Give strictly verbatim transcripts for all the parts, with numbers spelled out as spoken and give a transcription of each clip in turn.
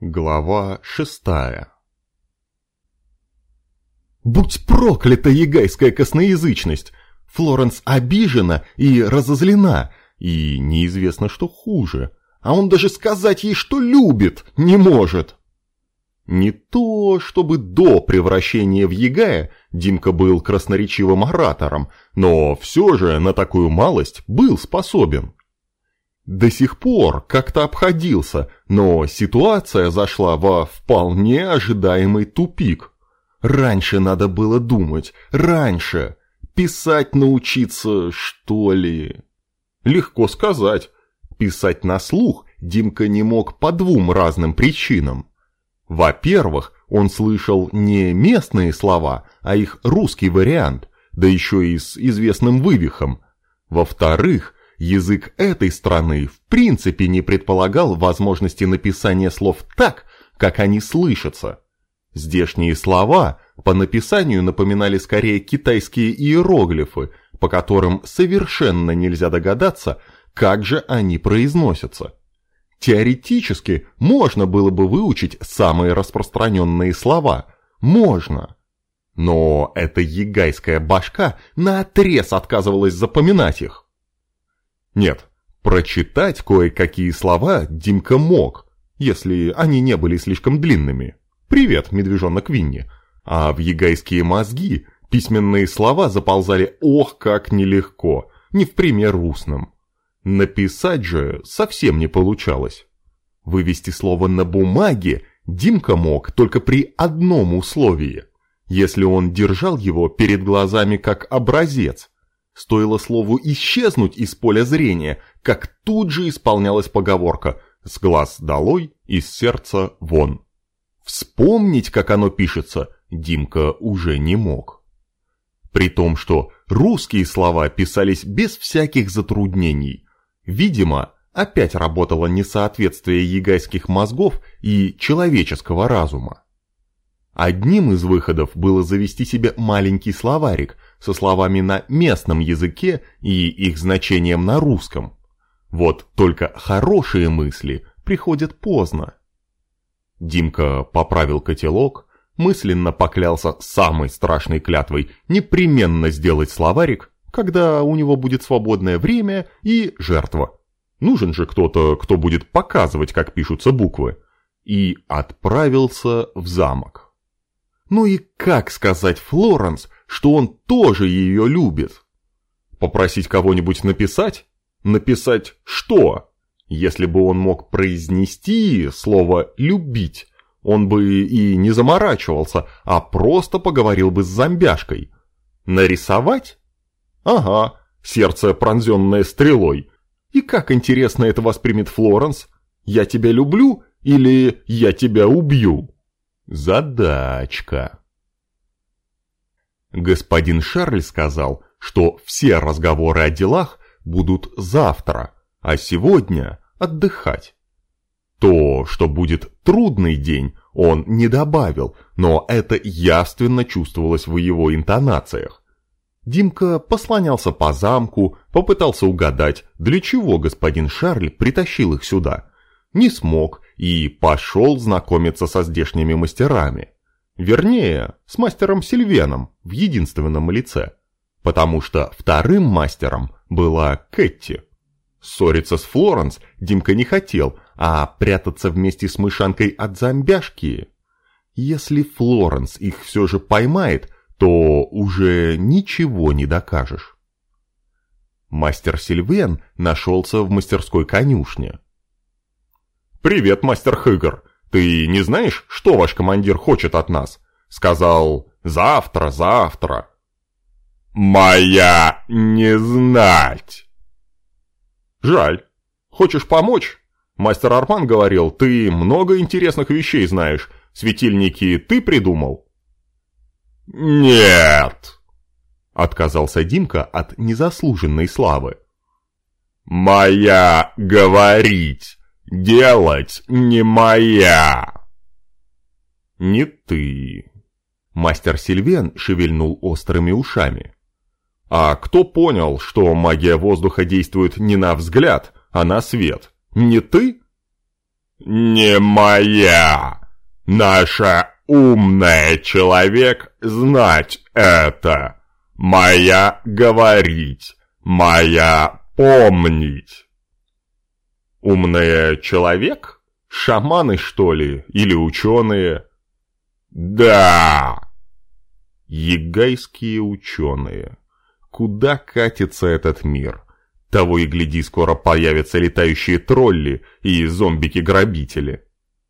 Глава шестая. Будь проклята егайская косноязычность! Флоренс обижена и разозлена, и неизвестно, что хуже. А он даже сказать ей, что любит, не может. Не то, чтобы до превращения в егая Димка был красноречивым оратором, но все же на такую малость был способен. До сих пор как-то обходился, но ситуация зашла во вполне ожидаемый тупик. Раньше надо было думать, раньше. Писать научиться, что ли? Легко сказать. Писать на слух Димка не мог по двум разным причинам. Во-первых, он слышал не местные слова, а их русский вариант, да еще и с известным вывихом. Во-вторых, язык этой страны в принципе не предполагал возможности написания слов так, как они слышатся. Здешние слова по написанию напоминали скорее китайские иероглифы, по которым совершенно нельзя догадаться, как же они произносятся. Теоретически можно было бы выучить самые распространенные слова. Можно. Но эта егайская башка наотрез отказывалась запоминать их. Нет, прочитать кое-какие слова Димка мог, если они не были слишком длинными. Привет, медвежонок Винни. А в егайские мозги письменные слова заползали ох как нелегко, не в пример устным. Написать же совсем не получалось. Вывести слово на бумаге Димка мог только при одном условии. Если он держал его перед глазами как образец. Стоило слову исчезнуть из поля зрения, как тут же исполнялась поговорка «с глаз долой, из сердца вон». Вспомнить, как оно пишется, Димка уже не мог. При том, что русские слова писались без всяких затруднений. Видимо, опять работало несоответствие егайских мозгов и человеческого разума. Одним из выходов было завести себе маленький словарик со словами на местном языке и их значением на русском. Вот только хорошие мысли приходят поздно. Димка поправил котелок, мысленно поклялся самой страшной клятвой непременно сделать словарик, когда у него будет свободное время и жертва. Нужен же кто-то, кто будет показывать, как пишутся буквы. И отправился в замок. Ну и как сказать Флоренс, что он тоже ее любит? Попросить кого-нибудь написать? Написать что? Если бы он мог произнести слово «любить», он бы и не заморачивался, а просто поговорил бы с зомбяшкой. Нарисовать? Ага, сердце, пронзенное стрелой. И как интересно это воспримет Флоренс? Я тебя люблю или я тебя убью? Задачка. Господин Шарль сказал, что все разговоры о делах будут завтра, а сегодня отдыхать. То, что будет трудный день, он не добавил, но это явственно чувствовалось в его интонациях. Димка послонялся по замку, попытался угадать, для чего господин Шарль притащил их сюда. Не смог и пошел знакомиться со здешними мастерами. Вернее, с мастером Сильвеном в единственном лице. Потому что вторым мастером была Кэтти. Ссориться с Флоренс Димка не хотел, а прятаться вместе с мышанкой от зомбяшки. Если Флоренс их все же поймает, то уже ничего не докажешь. Мастер Сильвен нашелся в мастерской конюшне. «Привет, мастер Хыгр. Ты не знаешь, что ваш командир хочет от нас? Сказал, завтра, завтра». «Моя не знать». «Жаль. Хочешь помочь? Мастер Арман говорил, ты много интересных вещей знаешь. Светильники ты придумал?» «Нет», — отказался Димка от незаслуженной славы. «Моя говорить, делать не моя». «Не ты». Мастер Сильвен шевельнул острыми ушами. «А кто понял, что магия воздуха действует не на взгляд, а на свет? Не ты?» не моя. Наша умная человек знать это. Моя говорить, моя помнить. Умная человек? Шаманы, что ли? Или ученые? Да. Егайские ученые. Куда катится этот мир? Того и гляди, скоро появятся летающие тролли и зомбики-грабители.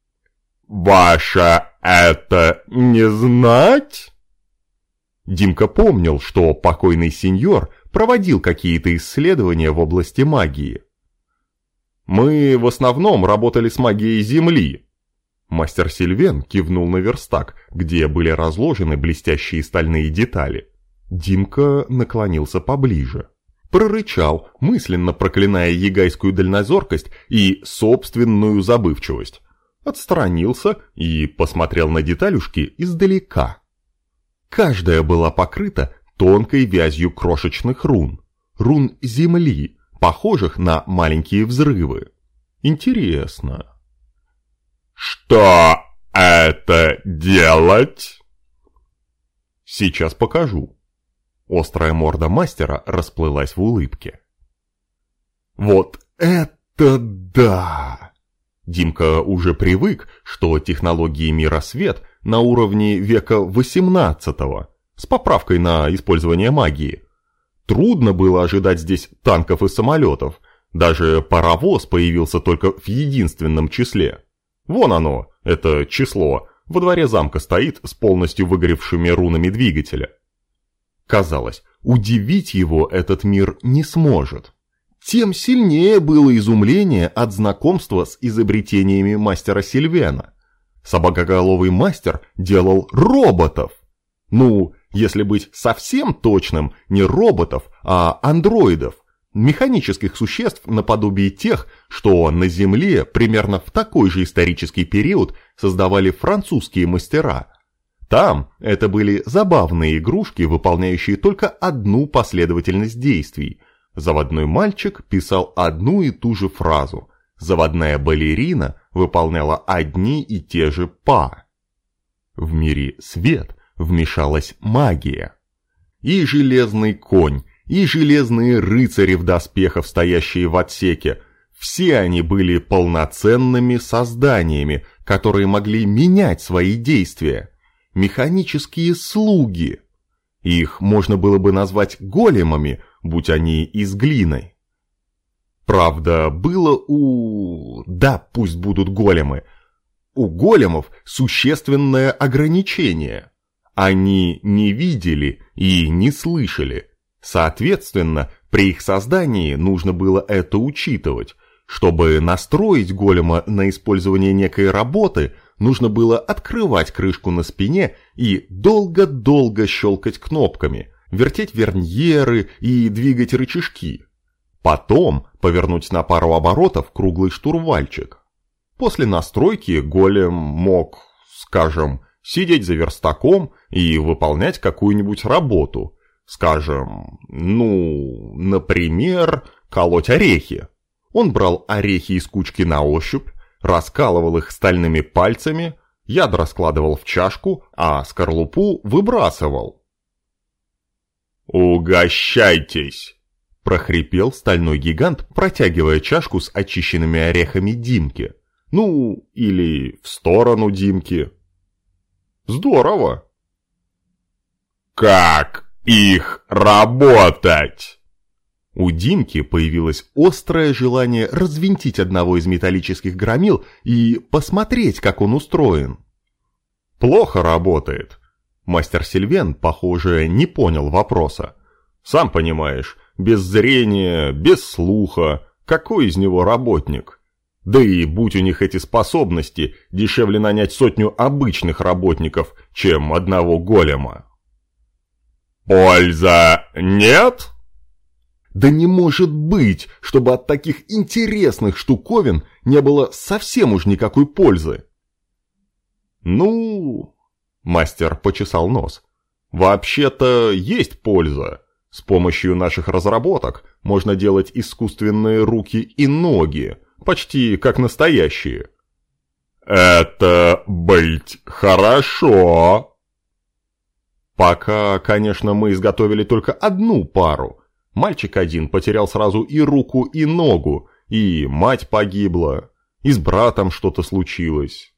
Ваша это не знать? Димка помнил, что покойный сеньор проводил какие-то исследования в области магии. Мы в основном работали с магией Земли. Мастер Сильвен кивнул на верстак, где были разложены блестящие стальные детали. Димка наклонился поближе. Прорычал, мысленно проклиная егайскую дальнозоркость и собственную забывчивость. Отстранился и посмотрел на деталюшки издалека. Каждая была покрыта тонкой вязью крошечных рун. Рун Земли, похожих на маленькие взрывы. Интересно. Что это делать? Сейчас покажу. Острая морда мастера расплылась в улыбке. Вот это да! Димка уже привык, что технологии мира свет на уровне века восемнадцатого, с поправкой на использование магии. Трудно было ожидать здесь танков и самолетов, даже паровоз появился только в единственном числе. Вон оно, это число, во дворе замка стоит с полностью выгоревшими рунами двигателя. Казалось, удивить его этот мир не сможет. Тем сильнее было изумление от знакомства с изобретениями мастера Сильвена. Собакоголовый мастер делал роботов. Ну, если быть совсем точным, не роботов, а андроидов, механических существ наподобие тех, что на Земле примерно в такой же исторический период создавали французские мастера. Там это были забавные игрушки, выполняющие только одну последовательность действий. Заводной мальчик писал одну и ту же фразу. Заводная балерина выполняла одни и те же па. В мире свет вмешалась магия. И железный конь, и железные рыцари в доспехах, стоящие в отсеке, все они были полноценными созданиями, которые могли менять свои действия. Механические слуги. Их можно было бы назвать големами, будь они из глины. Правда, было у... Да, пусть будут големы. У големов существенное ограничение. Они не видели и не слышали. Соответственно, при их создании нужно было это учитывать. Чтобы настроить голема на использование некой работы, нужно было открывать крышку на спине и долго-долго щелкать кнопками, вертеть верньеры и двигать рычажки. Потом повернуть на пару оборотов круглый штурвальчик. После настройки голем мог, скажем, сидеть за верстаком и выполнять какую-нибудь работу. Скажем, ну, например, колоть орехи. Он брал орехи из кучки на ощупь, раскалывал их стальными пальцами, ядра складывал в чашку, а скорлупу выбрасывал. «Угощайтесь!» – прохрипел стальной гигант, протягивая чашку с очищенными орехами Димке. Ну, или в сторону Димки. Здорово! «Как их работать?» У Димки появилось острое желание развинтить одного из металлических громил и посмотреть, как он устроен. Плохо работает. Мастер Сильвен, похоже, не понял вопроса. Сам понимаешь, без зрения, без слуха, какой из него работник? Да и будь у них эти способности, дешевле нанять сотню обычных работников, чем одного голема. «Польза нет?» Да не может быть, чтобы от таких интересных штуковин не было совсем уж никакой пользы. Ну, мастер почесал нос. Вообще-то есть польза. С помощью наших разработок можно делать искусственные руки и ноги, почти как настоящие. Это быть хорошо. Пока, конечно, мы изготовили только одну пару. Мальчик один потерял сразу и руку, и ногу, и мать погибла, и с братом что-то случилось.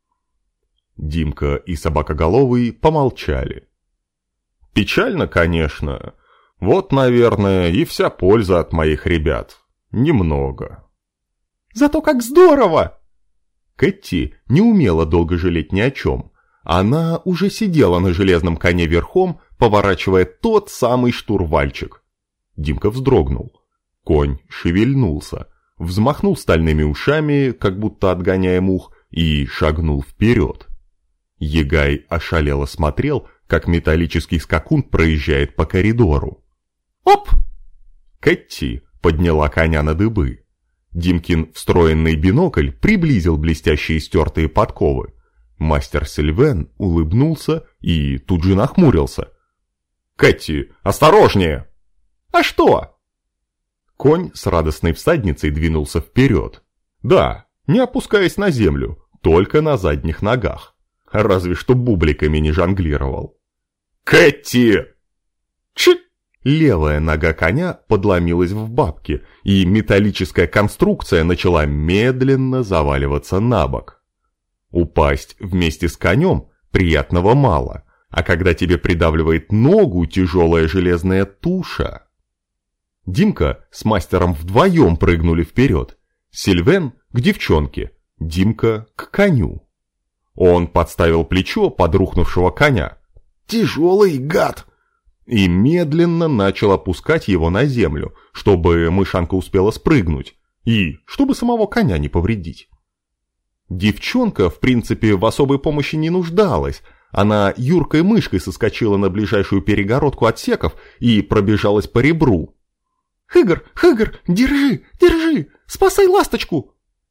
Димка и Собакоголовый помолчали. Печально, конечно. Вот, наверное, и вся польза от моих ребят. Немного. Зато как здорово! Кэти не умела долго жалеть ни о чем. Она уже сидела на железном коне верхом, поворачивая тот самый штурвальчик. Димка вздрогнул. Конь шевельнулся, взмахнул стальными ушами, как будто отгоняя мух, и шагнул вперед. Егай ошалело смотрел, как металлический скакун проезжает по коридору. «Оп!» Кэти подняла коня на дыбы. Димкин встроенный бинокль приблизил блестящие стертые подковы. Мастер Сильвен улыбнулся и тут же нахмурился. «Кэти, осторожнее!» «А что?» Конь с радостной всадницей двинулся вперед. Да, не опускаясь на землю, только на задних ногах. Разве что бубликами не жонглировал. «Кэти!» Чик! Левая нога коня подломилась в бабки, и металлическая конструкция начала медленно заваливаться на бок. Упасть вместе с конем приятного мало, а когда тебе придавливает ногу тяжелая железная туша... Димка с мастером вдвоем прыгнули вперед. Сильвен к девчонке, Димка к коню. Он подставил плечо под рухнувшего коня. «Тяжелый гад!» И медленно начал опускать его на землю, чтобы мышанка успела спрыгнуть, и чтобы самого коня не повредить. Девчонка, в принципе, в особой помощи не нуждалась. Она юркой мышкой соскочила на ближайшую перегородку отсеков и пробежалась по ребру. «Хыгр, Хыгр, держи, держи! Спасай ласточку!»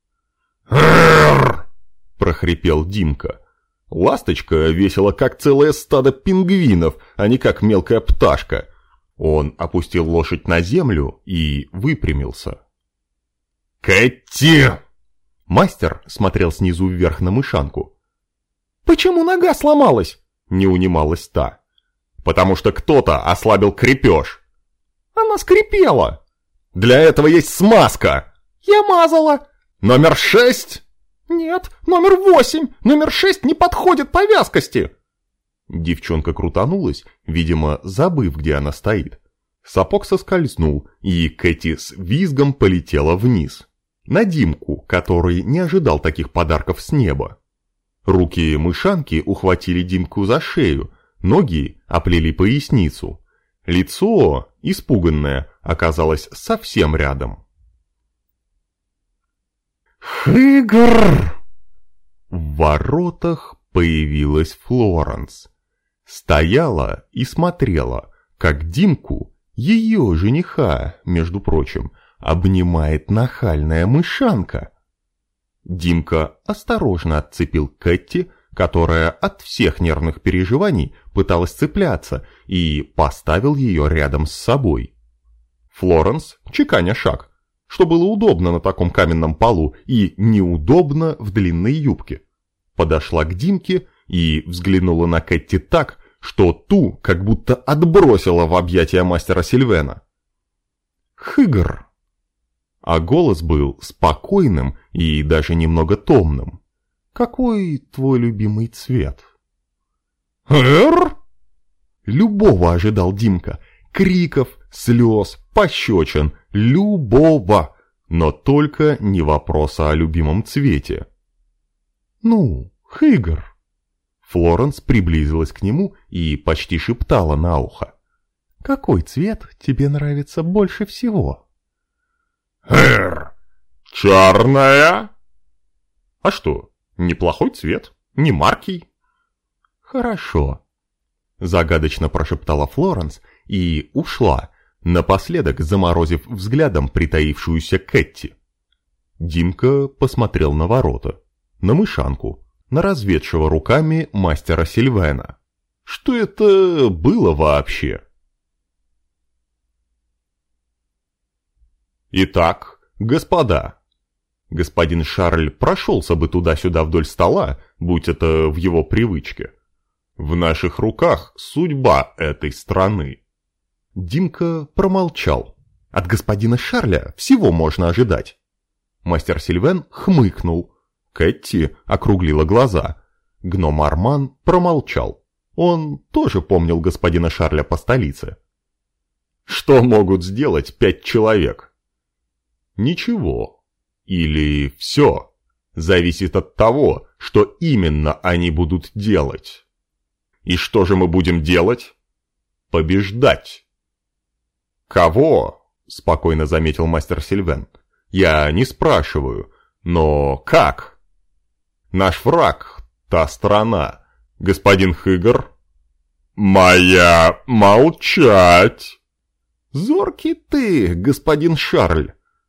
«Ррррр!» — прохрипел Димка. Ласточка весила как целое стадо пингвинов, а не как мелкая пташка. Он опустил лошадь на землю и выпрямился. «Кэти!» Мастер смотрел снизу вверх на мышанку. «Почему нога сломалась?» — не унималась та. «Потому что кто-то ослабил крепеж». «Она скрипела!» «Для этого есть смазка!» «Я мазала!» «Номер шесть?» «Нет, номер восемь! Номер шесть не подходит по вязкости!» Девчонка крутанулась, видимо, забыв, где она стоит. Сапог соскользнул, и Кэти с визгом полетела вниз. На Димку, который не ожидал таких подарков с неба. Руки мышанки ухватили Димку за шею, ноги оплели поясницу. Лицо, испуганное, оказалось совсем рядом. «Хыгр!» В воротах появилась Флоренс. Стояла и смотрела, как Димку, ее жениха, между прочим, обнимает нахальная мышанка. Димка осторожно отцепил Кэти, которая от всех нервных переживаний пыталась цепляться, и поставил ее рядом с собой. Флоренс, чеканя шаг, что было удобно на таком каменном полу и неудобно в длинной юбке, подошла к Димке и взглянула на Кэти так, что ту как будто отбросила в объятия мастера Сильвена. «Хыгр!» А голос был спокойным и даже немного томным. «Какой твой любимый цвет?» «Эр?» Любого ожидал Димка. Криков, слез, пощечин, любого, но только не вопроса о любимом цвете. «Ну, Хыгр!» Флоренс приблизилась к нему и почти шептала на ухо. «Какой цвет тебе нравится больше всего?» «Эр! Черная?» «А что, неплохой цвет, не маркий?» «Хорошо», — загадочно прошептала Флоренс и ушла, напоследок заморозив взглядом притаившуюся Кэти. Димка посмотрел на ворота, на мышанку, на разведшего руками мастера Сильвена. Что это было вообще? Итак, господа, Господин Шарль прошелся бы туда-сюда вдоль стола, будь это в его привычке. В наших руках судьба этой страны. Димка промолчал. От господина Шарля всего можно ожидать. Мастер Сильвен хмыкнул. Кэти округлила глаза. Гном Арман промолчал. Он тоже помнил господина Шарля по столице. Что могут сделать пять человек? Ничего. Или все. Зависит от того, что именно они будут делать. И что же мы будем делать? Побеждать. Кого? Спокойно заметил мастер Сильвен. Я не спрашиваю, но как? Наш враг — та страна. Господин Хыгр? Моя молчать. Зоркий ты, господин Шарль.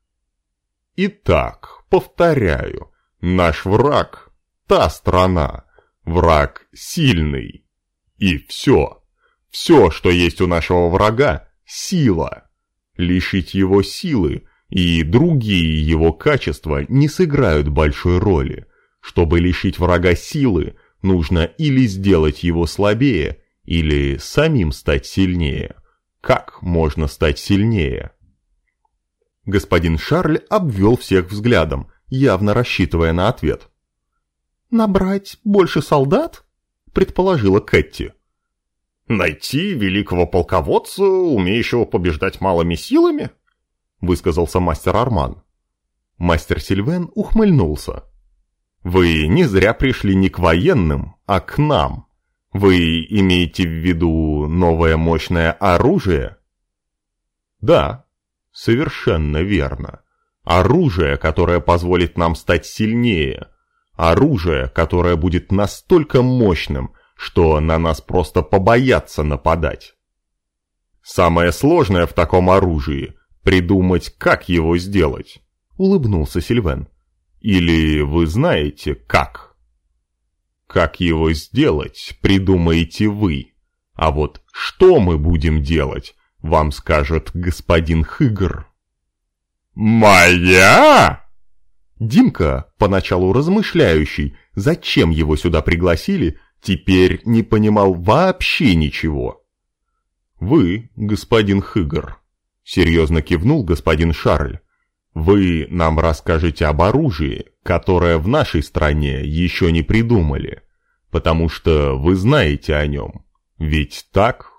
Итак, повторяю, наш враг — та страна. Враг сильный. И все. Все, что есть у нашего врага — сила. Лишить его силы и другие его качества не сыграют большой роли. Чтобы лишить врага силы, нужно или сделать его слабее, или самим стать сильнее. Как можно стать сильнее? Господин Шарль обвел всех взглядом, явно рассчитывая на ответ. «Набрать больше солдат?» — предположила Кэти. «Найти великого полководца, умеющего побеждать малыми силами?» — высказался мастер Арман. Мастер Сильвен ухмыльнулся. «Вы не зря пришли не к военным, а к нам. Вы имеете в виду новое мощное оружие?» «Да, совершенно верно. Оружие, которое позволит нам стать сильнее. Оружие, которое будет настолько мощным, что на нас просто побоятся нападать. Самое сложное в таком оружии — придумать, как его сделать», — улыбнулся Сильвен. «Или вы знаете, как?» «Как его сделать, придумаете вы. А вот что мы будем делать, вам скажет господин Хыгр». «Моя?» Димка, поначалу размышляющий, зачем его сюда пригласили, теперь не понимал вообще ничего. «Вы, господин Хыгр», — серьезно кивнул господин Шарль, — «вы нам расскажете об оружии, которое в нашей стране еще не придумали, потому что вы знаете о нем. Ведь так?»